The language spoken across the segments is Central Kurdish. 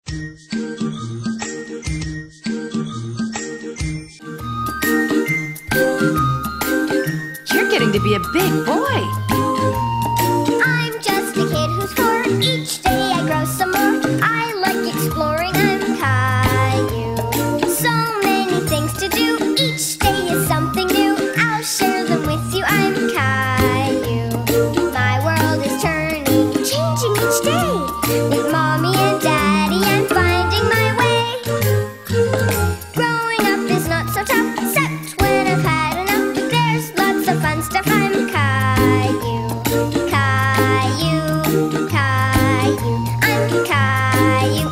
You're getting to be a big boy. I'm just a kid who's 4. Each day I grow some more. I like exploring. I'm Caillou. So many things to do. Each day is something new. I'll share them with you. I'm Caillou. My world is turning, changing each day. With Mommy and Daddy, I'm finding my way. Growing up is not so tough, except when I've had enough. There's lots of fun stuff. I'm Caillou. Caillou, Caillou, I'm Caillou.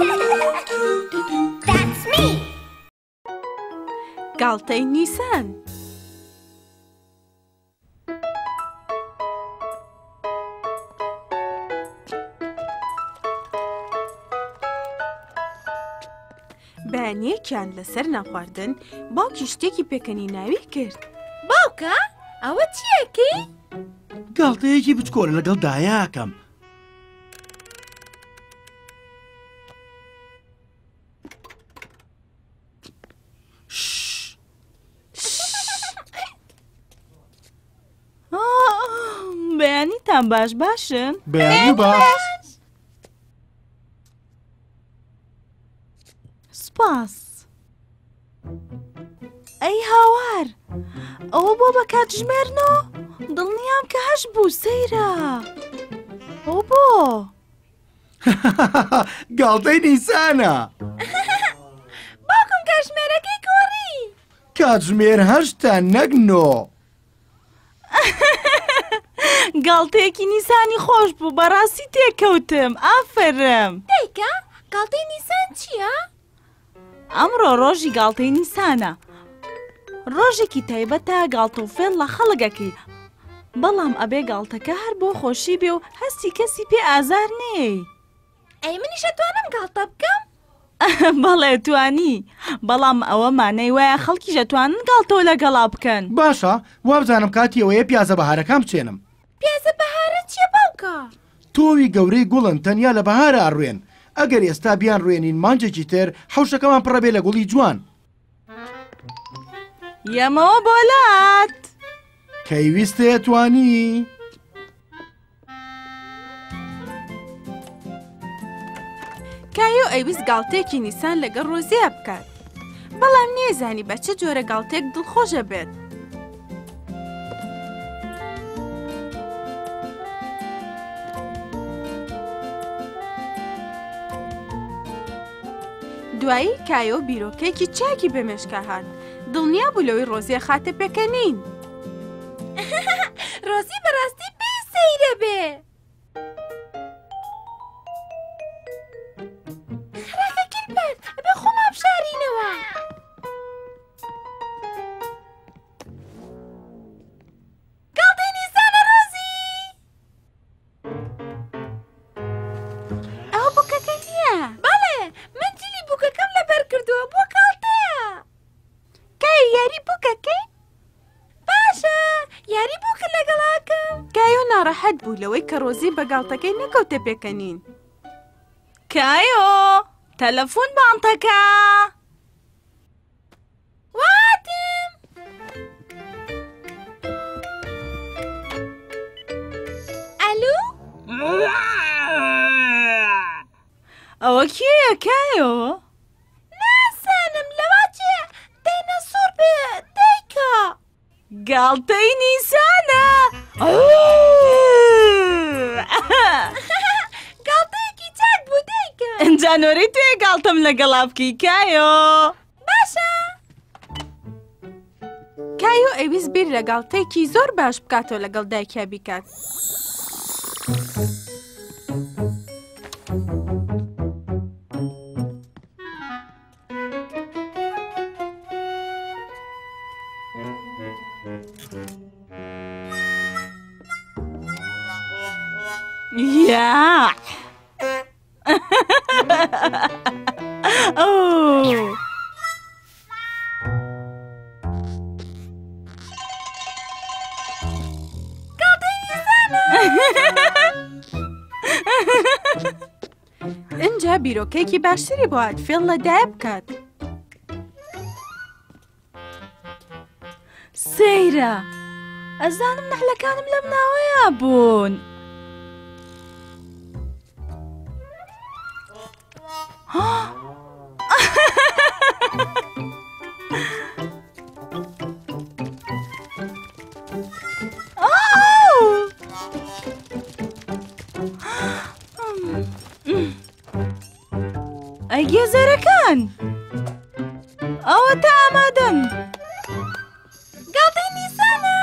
That's me. گاڵتەی نیسان. بەیانیەکیان لەسەر ناخواردن باوکی شتێکی پێکەنی ناوی کرد. باوکە؟ ئەوە چیەکەی؟ گاڵتەیەکی بچکۆڵە لەگەڵ دایاکەم. بەیانیتان باشن؟ بەیانی باش. سپاس. ئەی هاوار، ئەوە بۆ بە کاتژمێرنەوە؟ دڵنیام کە هەش بوو سەیرە. ئەو بۆ؟ گاڵتەی نیسانە. باوکم کاتژمێرەکەی کۆڕی. کاتژمێر 8 نەک 9. گاڵتەیەکی نیسانی خۆش بوو، بەڕاستی تێکەوتم. ئافرم. دایکە، گاڵتەی نیسان چییە؟ ئەمڕۆ ڕۆژی گاڵتەی نیسانە. ڕۆژێکی تایبەتە گاڵتە و فێڵ لە خەڵگەکەی. بەڵام ئەبێ گاڵتەکە هەر بۆ خۆشی بێ و هەستی کەسی پێ ئازار نێی. ئەی منیش ئەتوانم گاڵتە بکەم؟ بەڵێ توانی، بەڵام ئەوە مانەی وایە خەڵکیش ئەتوانن گاڵتەوە لەگەڵا بکەن. باشە، وابزانم کاتی ئەوەیە پیازە بەهارەکان بچێنم. پیازە بەهارە چییە باوکە؟ تۆوی گەورەی گوڵن تەنیا لە بەهارە ئەڕوێن. ئەگەر ئێستا بیان ڕوێنین مانجێکی تر حەوشەکەمان پڕەبێ لە گوڵی جوان. یەمەوە بۆلات. کەیویستە توانی. کایۆ ئەیویست گاڵتەیەکی نیسان لەگەڵ ڕۆزیە بکات. بەڵام نێزانی بە چه جۆرە گاڵتێک دڵخۆشە بێت. دوایی کایۆ بیرۆکەیەکی چاکی بە مێشکە هات. دڵنیا بوو لەوەی ڕۆزیە خاتە پێکەنین. ڕۆزی بەڕاستی پێی سەیرە بێ. خراکە کیرپەت، ئەبێ خۆم ئابشارینەوە. گاڵتەی نیسانە ڕۆزی! ئەوە بووکەکە نییە. بەڵێ، من جلی بووکەکەم لەبەر کردووە بۆ گاڵتەیە. کایۆ یاری بووکەکەی؟ باشە، یاری بووکە لەگەڵاکەم. کایۆ ناڕەحەت بوو لەوەی کە ڕۆزی بە گاڵتەکەی نەکەوتە پێکەنین. کایۆ، تەلەفۆن بانتەکە. واتم. ئەلو؟ ئەوە کێیە کایۆ؟ ناسانم لەوا چێ داینەسۆر بێ دایکە. گاڵتەی نیسانە. گاڵتەیەکی چاک بوو دایکە. جانۆرەی توێ گاڵتەم لەگەڵا بکەی کایۆ. باشە. کایۆ ئەویست بیر لە گاڵتەیەکی زۆر باش بکاتەوە لەگەڵ دایکیا بیکات. یا ئەو اینجا بیرۆ بیرۆکەیەکی باشتری بۆ هات فێڵ لەدایە بکات. سەیرە ئەزانم نەحلەکانم لەم ناوەیە بوون. ئەی گێزەرەکان ئەوە تا ئامادەن. گاڵتەی نیسانە.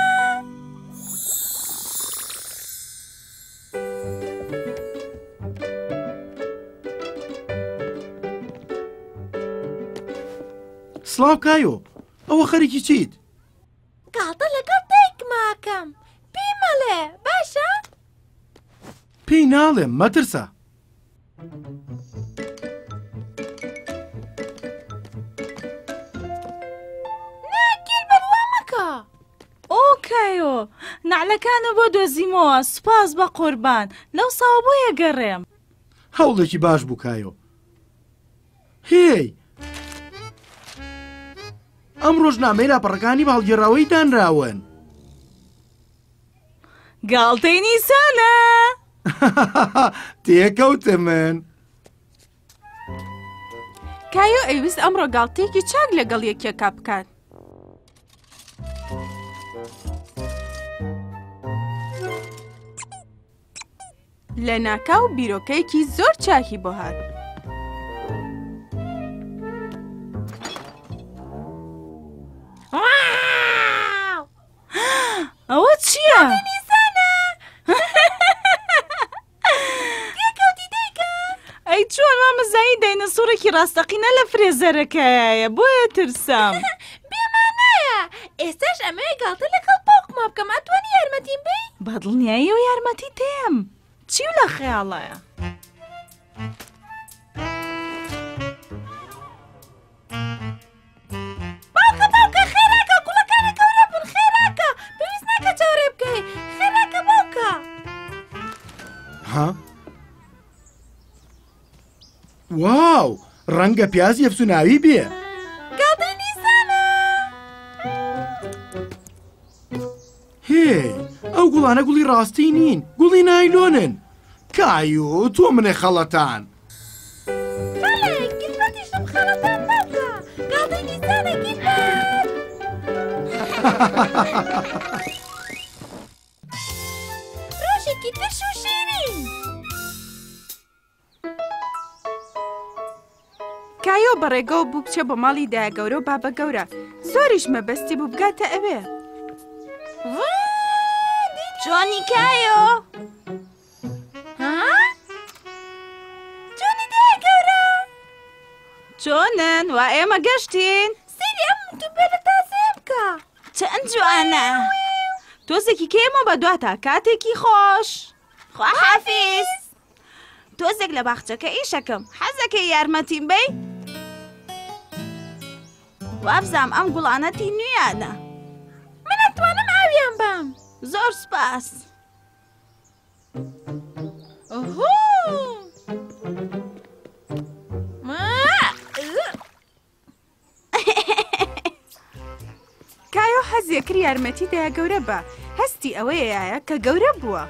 سڵاو کایۆ، ئەوە خەریکی چیت؟ گاڵتە لەگەڵ دایکماکەم. پێی مەڵێ باشە؟ پێی ناڵێم مەترسە. ناگیر بەروا مەکە. ئۆکایۆ نعلەکانە بۆ دۆزیمەوە. سوپاس بە قوربان لەو ساوە بۆ یەگەڕێم. هەوڵێکی باش بوو کایۆ. هێی ئەم ڕۆژنامەی لاپەڕەکانی باڵگێڕاوەی دانراون. گاڵتەی نیسانە. تێکەوتە من. کایۆ ئەیویست ئەمڕۆ گاڵتەیەکی چاک لەگەڵ یەکێکا بکات. لە ناکاو بیرۆکەیەکی زۆر چاکی بۆ هات. ئەوە چییە؟ ئەی چۆن مامەزایی داینەسۆرێکی ڕاستەقینە لە فرێزەرەکەیە بۆیە ترسام. بێمانایە ئێستاش ئەمەیە گاڵتە لەگەڵ باوکما بکەم. ئەتوانی یارمەتیم بی؟ بەدڵنیایی و یارمەتی تێم. چی و لە خەیاڵەیە؟ باوکە خێراکە گوڵەکانە گەورە بوون. خێراکە پێویست ناکە چاوەڕێ بکەی. خێراکە باوکە. ها؟ واو ڕەنگە پیازی ئەفسوناوی بێ. گاڵتەی نیسانە. هێ ئەو گوڵانە گوڵی ڕاستی نین، گوڵی نایلۆنن. کایۆ تۆ منێ خەڵەتان. بەڵێ گیربەتیشم خەڵەتان باوکە. گاڵتەی نیسانە گیربەت. ڕۆژێکی ترش و شیرین. کایۆ بەڕێگەوە بوو بچە بۆ ماڵی دایەگەورە و بابە گەورە. زۆریش مەبەستی بوو بگاتە ئەوێ. جۆنی کایۆ. جۆنی دایەگەورە. چۆنن وا ئێمە گەشتین؟ سەیری ئەم دووبێرە تازەیە بکە. چەند جوانە. تۆزێکی کێمە بە دواتە کاتێکی خۆش. خواحافیز. تۆزێک لە باخچەکە ئیشەکەم. حەزەکەی یارمەتیم بی؟ وابزام ئەم گوڵانەتی نوێیانە. من ئەتوانم ئاویان بام. زۆر سپاس. کایۆ حەزیەکرد یارمەتی دایەگەورە بە. هەستی ئەوەیە کە گەورە بووە.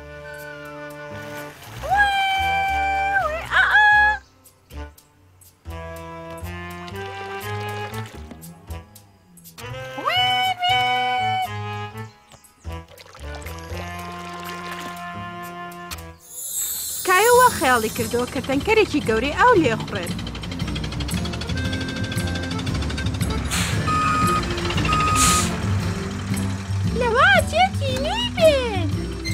کایۆ خەیاڵی کردەوە کە تەنکەرێکی گەورەی ئاو لێخورێت. لەوە چێتی نوی بێت.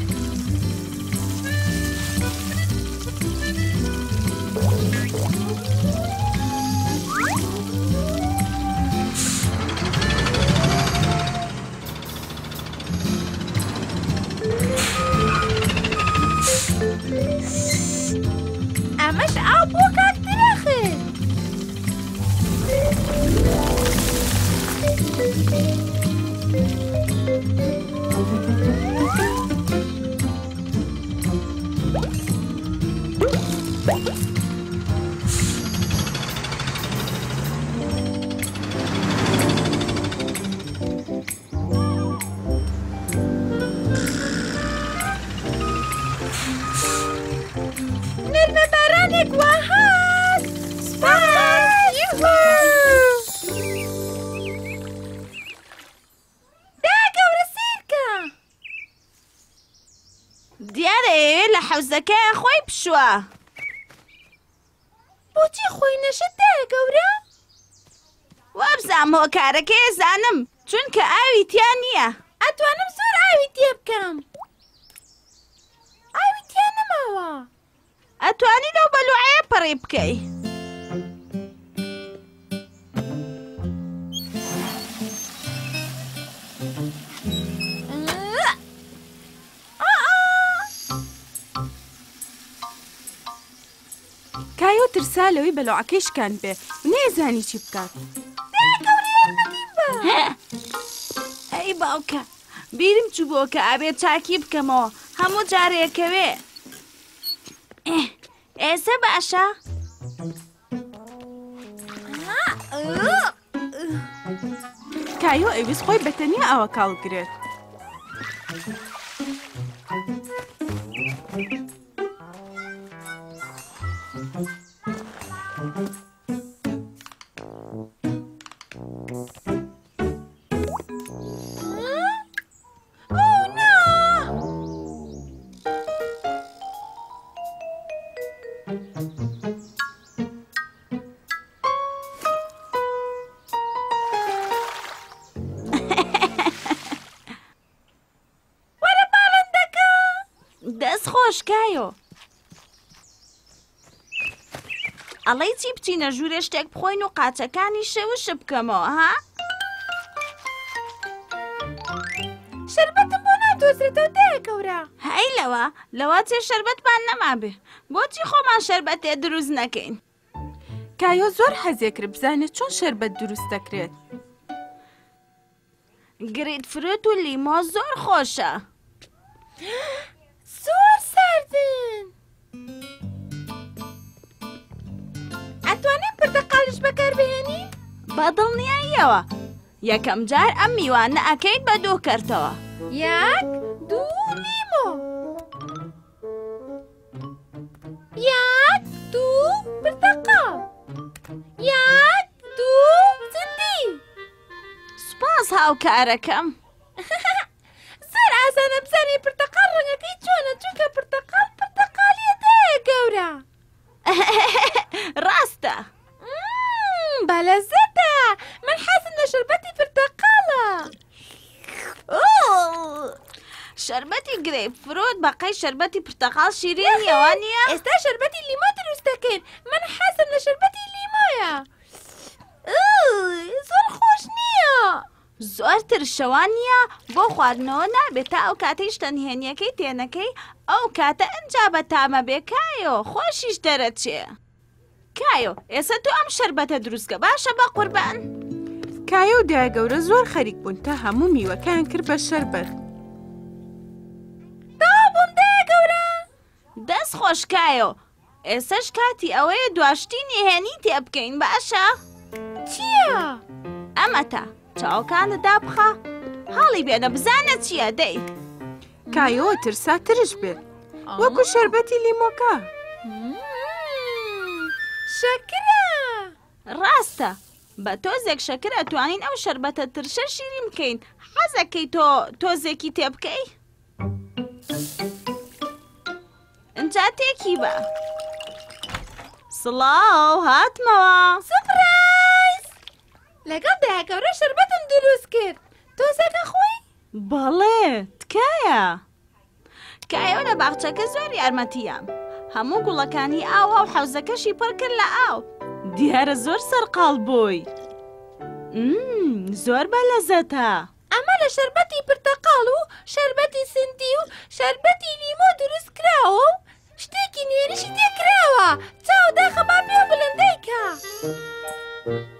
ئەمەش ئاو بۆ کاکترەخێ. گاڵتەکەی خۆی پشووە. بۆچی خۆی نەشتدایە گەورە؟ وابزانم هۆکارەکەی زانم چونکە ئاوی تیا نییە. ئەتوانم زۆر ئاوی تێ بکەم. ئاوی تیا نەماوە. ئەتوانی لەو بەلوعەیە پەڕی بکەی. کایۆ ترسا لەوەی بەلوعەکەی شکان بێ و نەیزانی چی بکات. ئەی باوکە بیرم چوو بۆ کە ئابێت چاکی بکەمەوە هەموو جارێکەوێ. ئێستا باشە؟ کایۆ ئەویست خۆی بەتەنیا ئەوە کاڵگرێت. دەست خۆش کایۆ. ئەڵەی چی بچینە ژوورێ شتێک بخۆین و قاچەکانی شەوش بکەمەوە ها؟ شەربەتم بۆ نادۆزرێتەوە دایە گەورە. هەی لەوە چێ شەربەتمان نەمابێ بۆچی خۆمان شەربەتێ دروست نەکەین؟ کایۆ زۆر حەزێ کرد بزانێت چۆن شەربەت دروست دەکرێت. گریت فرۆت و لیمۆ زۆر خۆشە. زۆر ساردن. ئەتوانین پرتەقاڵیش بەکاربهێنین؟ بەدڵنیاییەوە یەکەم جار ئەم میوانە ئەکەیت بە دوو کەرتەوە. یەک دوو لیمۆ. یەک دوو پرتەقاڵ. یەک دوو زندی. سوپاس هاوکارەکەم. زۆر ئاسانە بزانێ پرتەقاڵ ڕەنگەکەی چۆنە چونکە پرتەقاڵیە دایە گەورە. ڕاستە. بەلەزەتە. من حەزم لە شەربەتی پرتەقاڵە. شەربەتی گرێپ فرۆت بەقەی شەربەتی پرتەقاڵ شیرینیەوە نییە؟ ئێستا شەربەتی لیمۆ دروست دەکەین. من حەزم لە شەربەتی لیمۆیە. زۆر خۆش نییە. زۆر ترشەوان نییە بۆ خواردنەوە نابێت تا ئەو کاتەی شتەنهێنیەکەی تێنەکەی ئەو کاتە ئەنجا بە تامە بێ کایۆ خۆشیش دەرەچێ. کایۆ ئێستا تۆ ئەم شەربەتە دروستکە باشە بە قوربان. کایۆ و دایە گەورە زۆر خەریک بوون تا هەموو میوەکان کرد بە شەربەت. دابووم دایە گەورە. دەست خۆش کایۆ ئێستاش کاتی ئەوەیە دواشتینی هێنی تێ بکەین باشە؟ چییە؟ ئەمەتە چاوەکانت دابخە هەڵی بێنە بزانە چییە دەی. کایۆ ترسا ترش بێت وەکو شەربەتی لیمۆکە. شەکرە. ڕاستە بە تۆزێک شەکر ئەتوانین ئەو شەربەتە ترشە شیرین بکەین. حەزەکەی تۆ تۆزێکی تێ بکەی؟ ئەنجا تێکی بە. سڵاو هاتمەوە. سپرایز. لەگەڵ دایە گەورە شەربەتم دروست کرد. تۆزێکە خۆی؟ بەڵێ تکایە. کایۆ لە باخچەکە زۆر یارمەتیام. هەموو گوڵەکانی ئاوە و حەوزەکەشی پڕ کرد لە ئاو. دیارە زۆر سەرقاڵ بووی. زۆر بەلەزەتە. ئەمە لە شەربەتی پرتەقاڵ و شەربەتی سندی و شەربەتی لیمۆ دروست کراوە و شتێکی نوێنشی تێکراوە. چاو داخەما پێ بلندەیکە.